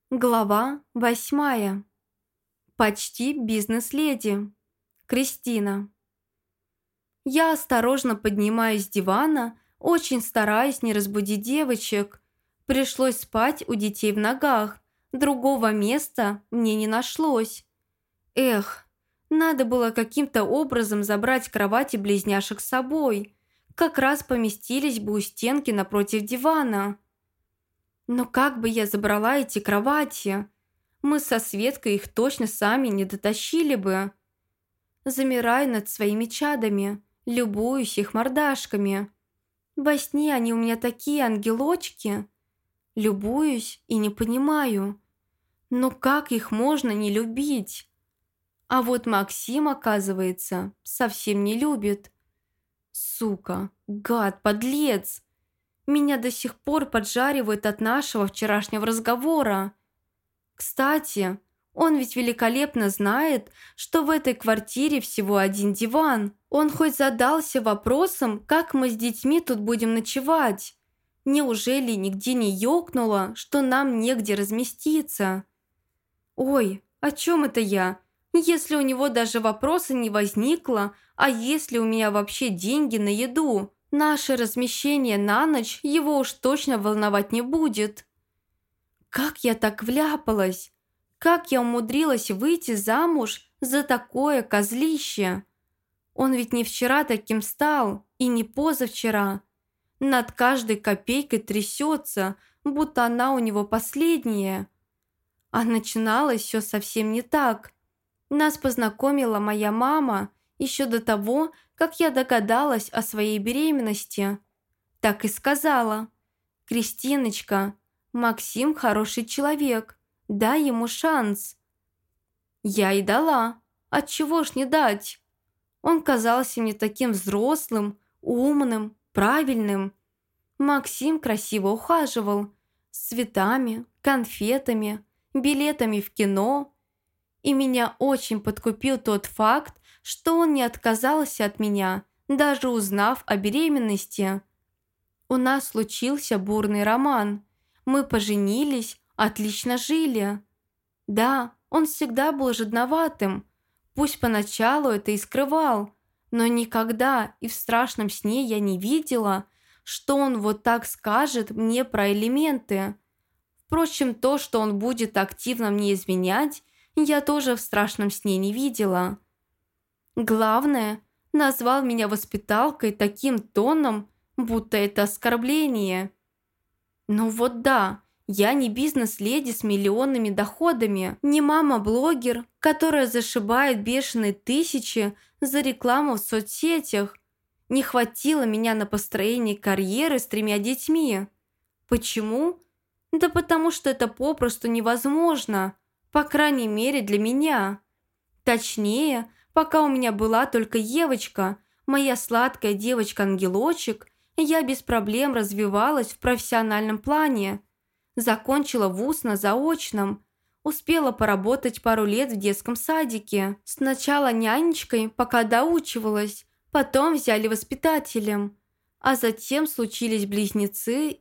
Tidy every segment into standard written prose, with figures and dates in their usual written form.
Глава 8. Почти бизнес-леди. Кристина. Я осторожно поднимаюсь с дивана, очень стараясь не разбудить девочек. Пришлось спать у детей в ногах. Другого места мне не нашлось. Эх, надо было каким-то образом забрать кровати близняшек с собой. Как раз поместились бы у стенки напротив дивана. Но как бы я забрала эти кровати? Мы со Светкой их точно сами не дотащили бы. Замираю над своими чадами, любуюсь их мордашками. Во сне они у меня такие ангелочки. Любуюсь и не понимаю. Ну как их можно не любить? А вот Максим, оказывается, совсем не любит. Сука, гад, подлец. Меня до сих пор поджаривает от нашего вчерашнего разговора. Кстати, он ведь великолепно знает, что в этой квартире всего один диван. Он хоть задался вопросом, как мы с детьми тут будем ночевать. Неужели нигде не ёкнуло, что нам негде разместиться? Ой, о чем это я? Если у него даже вопроса не возникло, а если у меня вообще деньги на еду? Наше размещение на ночь его уж точно волновать не будет. Как я так вляпалась? Как я умудрилась выйти замуж за такое козлище? Он ведь не вчера таким стал, и не позавчера. Над каждой копейкой трясется, будто она у него последняя. А начиналось все совсем не так. Нас познакомила моя мама еще до того, как я догадалась о своей беременности. Так и сказала: «Кристиночка, Максим хороший человек, дай ему шанс». Я и дала. Отчего ж не дать? Он казался мне таким взрослым, умным, правильным. Максим красиво ухаживал. С цветами, конфетами, билетами в кино. И меня очень подкупил тот факт, что он не отказался от меня, даже узнав о беременности. У нас случился бурный роман. Мы поженились, отлично жили. Да, он всегда был жадноватым. Пусть поначалу это и скрывал, но никогда и в страшном сне я не видела, что он вот так скажет мне про элементы. Впрочем, то, что он будет активно мне изменять, я тоже в страшном сне не видела. Главное, назвал меня воспиталкой таким тоном, будто это оскорбление. Ну вот да, я не бизнес-леди с миллионными доходами, не мама-блогер, которая зашибает бешеные тысячи за рекламу в соцсетях. Не хватило меня на построение карьеры с 3 детьми. Почему? Да потому что это попросту невозможно, по крайней мере для меня. Точнее, пока у меня была только Евочка, моя сладкая девочка-ангелочек, я без проблем развивалась в профессиональном плане. Закончила вуз на заочном, успела поработать пару лет в детском садике. Сначала нянечкой, пока доучивалась, потом взяли воспитателем. А затем случились близнецы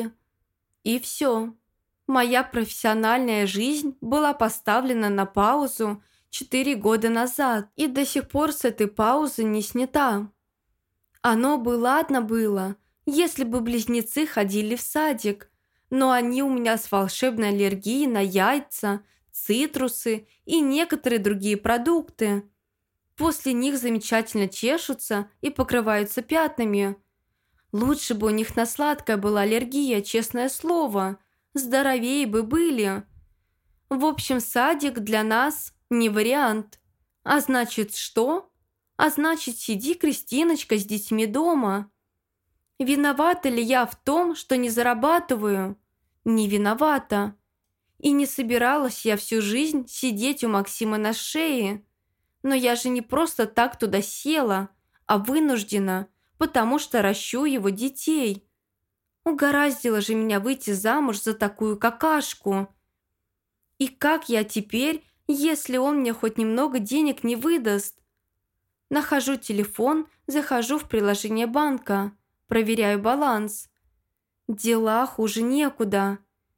И все. Моя профессиональная жизнь была поставлена на паузу 4 года назад и до сих пор с этой паузы не снята. Оно бы ладно было, если бы близнецы ходили в садик, но они у меня с волшебной аллергией на яйца, цитрусы и некоторые другие продукты. После них замечательно чешутся и покрываются пятнами. Лучше бы у них на сладкое была аллергия, честное слово. Здоровее бы были. В общем, садик для нас не вариант. А значит, что? А значит, сиди, Кристиночка, с детьми дома. Виновата ли я в том, что не зарабатываю? Не виновата. И не собиралась я всю жизнь сидеть у Максима на шее. Но я же не просто так туда села, а вынуждена, потому что ращу его детей. Угораздило же меня выйти замуж за такую какашку. И как я теперь, если он мне хоть немного денег не выдаст? Нахожу телефон, захожу в приложение банка, проверяю баланс. Дела хуже некуда.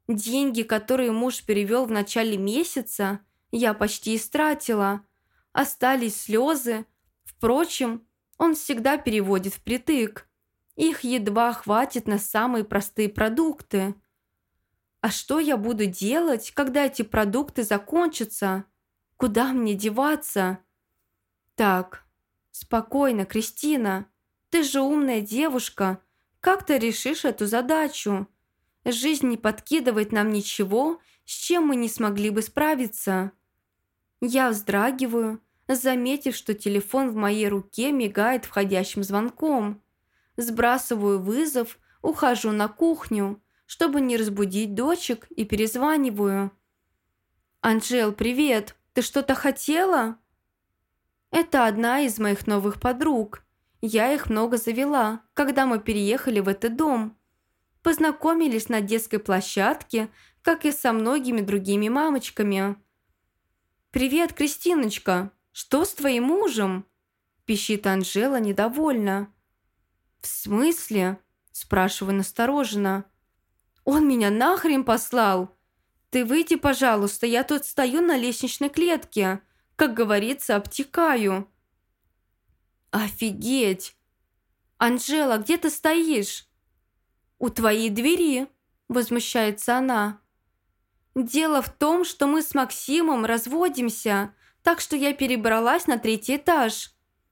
Деньги, которые муж перевел в начале месяца, я почти истратила. Остались слезы. Впрочем, он всегда переводит впритык. Их едва хватит на самые простые продукты. А что я буду делать, когда эти продукты закончатся? Куда мне деваться? Так, спокойно, Кристина. Ты же умная девушка. Как ты решишь эту задачу? Жизнь не подкидывает нам ничего, с чем мы не смогли бы справиться. Я вздрагиваю, заметив, что телефон в моей руке мигает входящим звонком. Сбрасываю вызов, ухожу на кухню, чтобы не разбудить дочек, и перезваниваю. «Анжел, привет! Ты что-то хотела?» Это одна из моих новых подруг. Я их много завела, когда мы переехали в этот дом. Познакомились на детской площадке, как и со многими другими мамочками. «Привет, Кристиночка! Что с твоим мужем?» Пищит Анжела недовольно. «В смысле?» – спрашиваю настороженно. «Он меня нахрен послал! Ты выйди, пожалуйста, я тут стою на лестничной клетке, как говорится, обтекаю». «Офигеть! Анжела, где ты стоишь?» «У твоей двери», – возмущается она. «Дело в том, что мы с Максимом разводимся, так что я перебралась на 3-й этаж».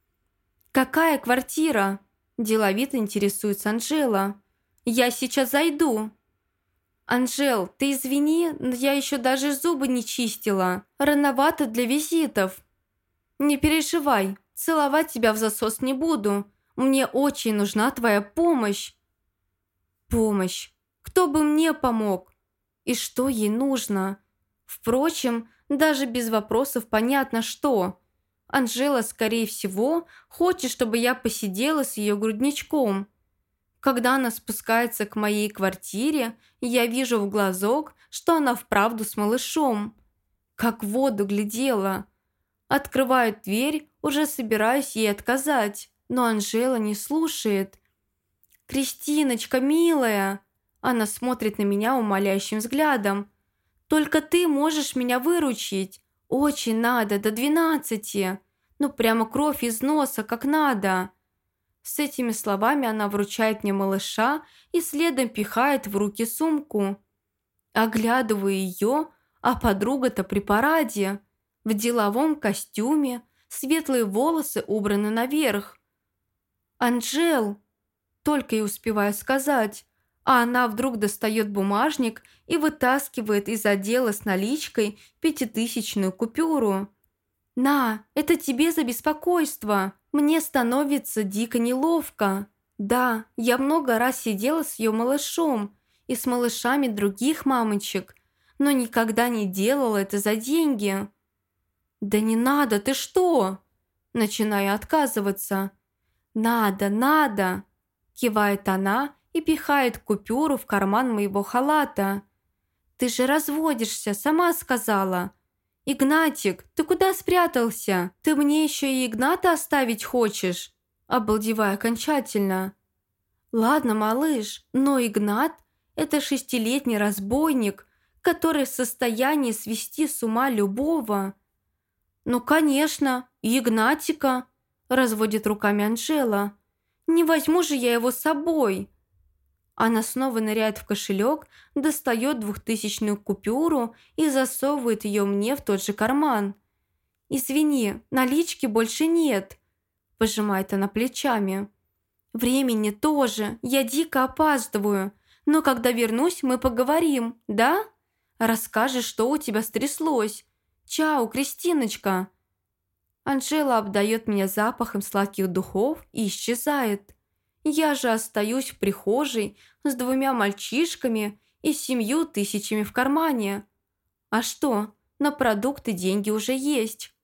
«Какая квартира?» – деловито интересуется Анжела. «Я сейчас зайду». «Анжел, ты извини, но я еще даже зубы не чистила. Рановато для визитов». «Не переживай, целовать тебя в засос не буду. Мне очень нужна твоя помощь». «Помощь? Кто бы мне помог? И что ей нужно?» Впрочем, даже без вопросов понятно, что. Анжела, скорее всего, хочет, чтобы я посидела с ее грудничком. Когда она спускается к моей квартире, я вижу в глазок, что она вправду с малышом. Как в воду глядела. Открываю дверь, уже собираюсь ей отказать, но Анжела не слушает. «Кристиночка, милая!» Она смотрит на меня умоляющим взглядом. «Только ты можешь меня выручить. Очень надо, до 12. Ну, прямо кровь из носа, как надо». С этими словами она вручает мне малыша и следом пихает в руки сумку. Оглядываю ее, а подруга-то при параде. В деловом костюме, светлые волосы убраны наверх. «Анжел!» Только и успеваю сказать, а она вдруг достает бумажник и вытаскивает из отдела с наличкой 5000-ную купюру. «На, это тебе за беспокойство. Мне становится дико неловко. Да, я много раз сидела с ее малышом и с малышами других мамочек, но никогда не делала это за деньги». «Да не надо, ты что?» Начинаю отказываться. «Надо, надо!» Кивает она и пихает купюру в карман моего халата. «Ты же разводишься, сама сказала». «Игнатик, ты куда спрятался? Ты мне еще и Игната оставить хочешь?» Обалдеваю окончательно. «Ладно, малыш, но Игнат – это 6-летний разбойник, который в состоянии свести с ума любого». «Ну, конечно, и Игнатика», – разводит руками Анжела. «Не возьму же я его с собой». Она снова ныряет в кошелек, достает 2000-ную купюру и засовывает ее мне в тот же карман. «Извини, налички больше нет», – пожимает она плечами. «Времени тоже, я дико опаздываю, но когда вернусь, мы поговорим, да? Расскажешь, что у тебя стряслось. Чао, Кристиночка». Анжела обдает меня запахом сладких духов и исчезает. Я же остаюсь в прихожей с 2 мальчишками и 7 000 в кармане. А что, на продукты деньги уже есть.